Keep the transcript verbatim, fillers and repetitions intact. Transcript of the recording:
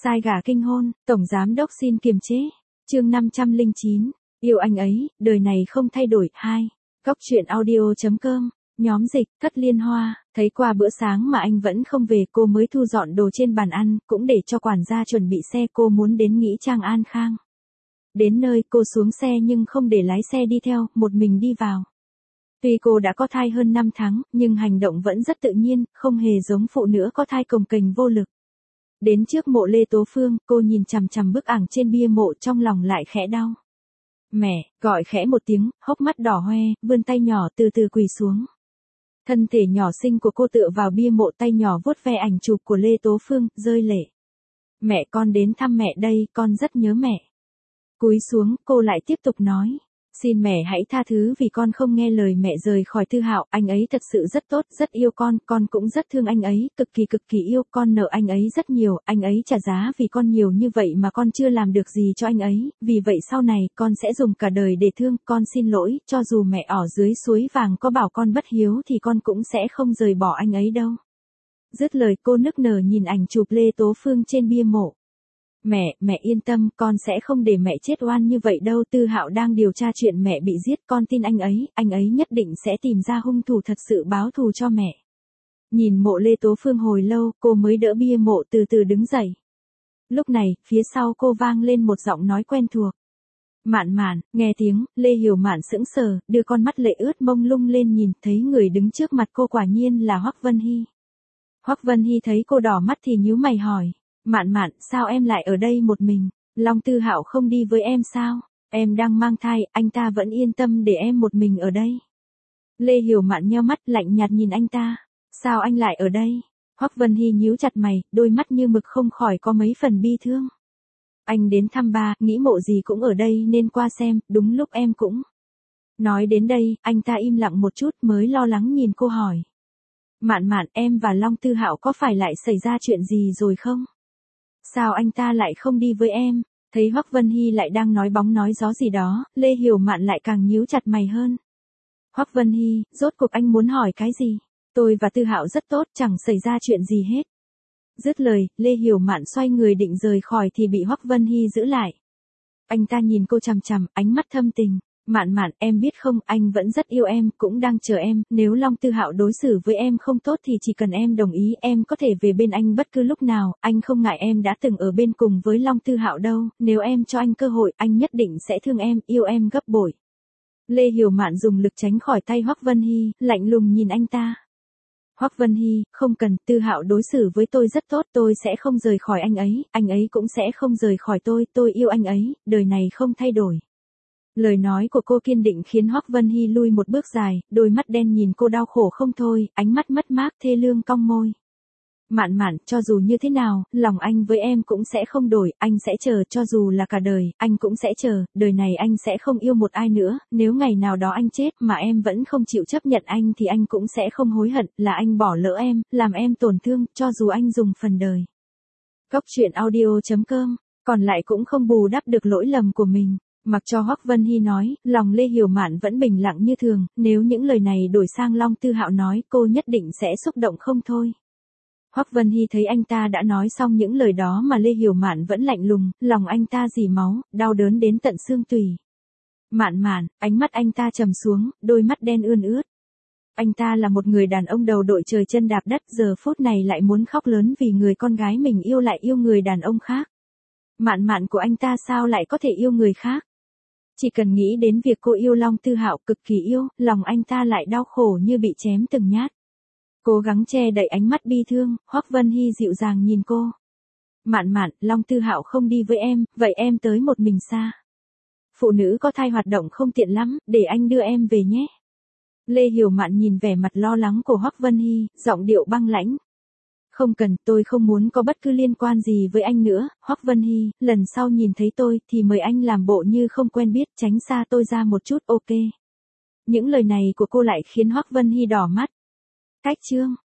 Sai gà kinh hôn, tổng giám đốc xin kiềm chế. Chương năm trăm lẻ chín, yêu anh ấy, đời này không thay đổi. Hai. Góc truyện audio.com, nhóm dịch, Cất Liên Hoa, thấy qua bữa sáng mà anh vẫn không về, cô mới thu dọn đồ trên bàn ăn, cũng để cho quản gia chuẩn bị xe, cô muốn đến nghĩa trang An Khang. Đến nơi, cô xuống xe nhưng không để lái xe đi theo, một mình đi vào. Tuy cô đã có thai hơn năm tháng, nhưng hành động vẫn rất tự nhiên, không hề giống phụ nữ có thai cồng kềnh vô lực. Đến trước mộ Lê Tố Phương, cô nhìn chằm chằm bức ảnh trên bia mộ, trong lòng lại khẽ đau. Mẹ, gọi khẽ một tiếng, hốc mắt đỏ hoe, vươn tay nhỏ từ từ quỳ xuống. Thân thể nhỏ xinh của cô tựa vào bia mộ, tay nhỏ vuốt ve ảnh chụp của Lê Tố Phương, rơi lệ. Mẹ, con đến thăm mẹ đây, con rất nhớ mẹ. Cúi xuống, cô lại tiếp tục nói. Xin mẹ hãy tha thứ vì con không nghe lời mẹ rời khỏi Tư Hạo, anh ấy thật sự rất tốt, rất yêu con, con cũng rất thương anh ấy, cực kỳ cực kỳ yêu, con nợ anh ấy rất nhiều, anh ấy trả giá vì con nhiều như vậy mà con chưa làm được gì cho anh ấy, vì vậy sau này con sẽ dùng cả đời để thương, con xin lỗi, cho dù mẹ ở dưới suối vàng có bảo con bất hiếu thì con cũng sẽ không rời bỏ anh ấy đâu. Dứt lời cô nức nở nhìn ảnh chụp Lê Tố Phương trên bia mộ. Mẹ, mẹ yên tâm, con sẽ không để mẹ chết oan như vậy đâu. Tư Hạo đang điều tra chuyện mẹ bị giết, con tin anh ấy, anh ấy nhất định sẽ tìm ra hung thủ thật sự báo thù cho mẹ. Nhìn mộ Lê Tố Phương hồi lâu, cô mới đỡ bia mộ từ từ đứng dậy. Lúc này, phía sau cô vang lên một giọng nói quen thuộc. Mạn Mạn. Nghe tiếng, Lê Hiểu Mạn sững sờ, đưa con mắt lệ ướt mông lung lên nhìn, thấy người đứng trước mặt cô quả nhiên là Hoắc Vân Hy. Hoắc Vân Hy thấy cô đỏ mắt thì nhíu mày hỏi. Mạn Mạn, sao em lại ở đây một mình? Long Tư Hạo không đi với em sao? Em đang mang thai, anh ta vẫn yên tâm để em một mình ở đây. Lê Hiểu Mạn nheo mắt lạnh nhạt nhìn anh ta. Sao anh lại ở đây? Hoắc Vân Hy nhíu chặt mày, đôi mắt như mực không khỏi có mấy phần bi thương. Anh đến thăm ba, nghĩ mộ gì cũng ở đây nên qua xem, đúng lúc em cũng. Nói đến đây, anh ta im lặng một chút mới lo lắng nhìn cô hỏi. Mạn Mạn, em và Long Tư Hạo có phải lại xảy ra chuyện gì rồi không? Sao anh ta lại không đi với em? Thấy Hoắc Vân Hy lại đang nói bóng nói gió gì đó, Lê Hiểu Mạn lại càng nhíu chặt mày hơn. Hoắc Vân Hy, rốt cuộc anh muốn hỏi cái gì? Tôi và Tư Hạo rất tốt, chẳng xảy ra chuyện gì hết. Dứt lời, Lê Hiểu Mạn xoay người định rời khỏi thì bị Hoắc Vân Hy giữ lại. Anh ta nhìn cô chằm chằm, ánh mắt thâm tình. Mạn Mạn, em biết không, anh vẫn rất yêu em, cũng đang chờ em, nếu Long Tư Hạo đối xử với em không tốt thì chỉ cần em đồng ý, em có thể về bên anh bất cứ lúc nào, anh không ngại em đã từng ở bên cùng với Long Tư Hạo đâu, nếu em cho anh cơ hội, anh nhất định sẽ thương em, yêu em gấp bội. Lê Hiểu Mạn dùng lực tránh khỏi tay Hoắc Vân Hy, lạnh lùng nhìn anh ta. Hoắc Vân Hy, không cần, Tư Hạo đối xử với tôi rất tốt, tôi sẽ không rời khỏi anh ấy, anh ấy cũng sẽ không rời khỏi tôi, tôi yêu anh ấy, đời này không thay đổi. Lời nói của cô kiên định khiến Hoắc Vân Hy lui một bước dài, đôi mắt đen nhìn cô đau khổ không thôi, ánh mắt mất mát thê lương cong môi. Mạn Mạn, cho dù như thế nào, lòng anh với em cũng sẽ không đổi, anh sẽ chờ, cho dù là cả đời, anh cũng sẽ chờ, đời này anh sẽ không yêu một ai nữa, nếu ngày nào đó anh chết mà em vẫn không chịu chấp nhận anh thì anh cũng sẽ không hối hận, là anh bỏ lỡ em, làm em tổn thương, cho dù anh dùng phần đời. Góc truyện audio.com, còn lại cũng không bù đắp được lỗi lầm của mình. Mặc cho Hoắc Vân Hy nói, lòng Lê Hiểu Mạn vẫn bình lặng như thường, nếu những lời này đổi sang Long Tư Hạo nói, cô nhất định sẽ xúc động không thôi. Hoắc Vân Hy thấy anh ta đã nói xong những lời đó mà Lê Hiểu Mạn vẫn lạnh lùng, lòng anh ta rỉ máu, đau đớn đến tận xương tủy. Mạn Mạn, ánh mắt anh ta trầm xuống, đôi mắt đen ươn ướt. Anh ta là một người đàn ông đầu đội trời chân đạp đất, giờ phút này lại muốn khóc lớn vì người con gái mình yêu lại yêu người đàn ông khác. Mạn Mạn của anh ta sao lại có thể yêu người khác? Chỉ cần nghĩ đến việc cô yêu Long Tư Hạo cực kỳ yêu, lòng anh ta lại đau khổ như bị chém từng nhát. Cố gắng che đậy ánh mắt bi thương, Hoắc Vân Hy dịu dàng nhìn cô. Mạn Mạn, Long Tư Hạo không đi với em, vậy em tới một mình xa. Phụ nữ có thai hoạt động không tiện lắm, để anh đưa em về nhé. Lê Hiểu Mạn nhìn vẻ mặt lo lắng của Hoắc Vân Hy, giọng điệu băng lãnh. Không cần, tôi không muốn có bất cứ liên quan gì với anh nữa, Hoắc Vân Hy, lần sau nhìn thấy tôi thì mời anh làm bộ như không quen biết, tránh xa tôi ra một chút, ok. Những lời này của cô lại khiến Hoắc Vân Hy đỏ mắt. Cách chương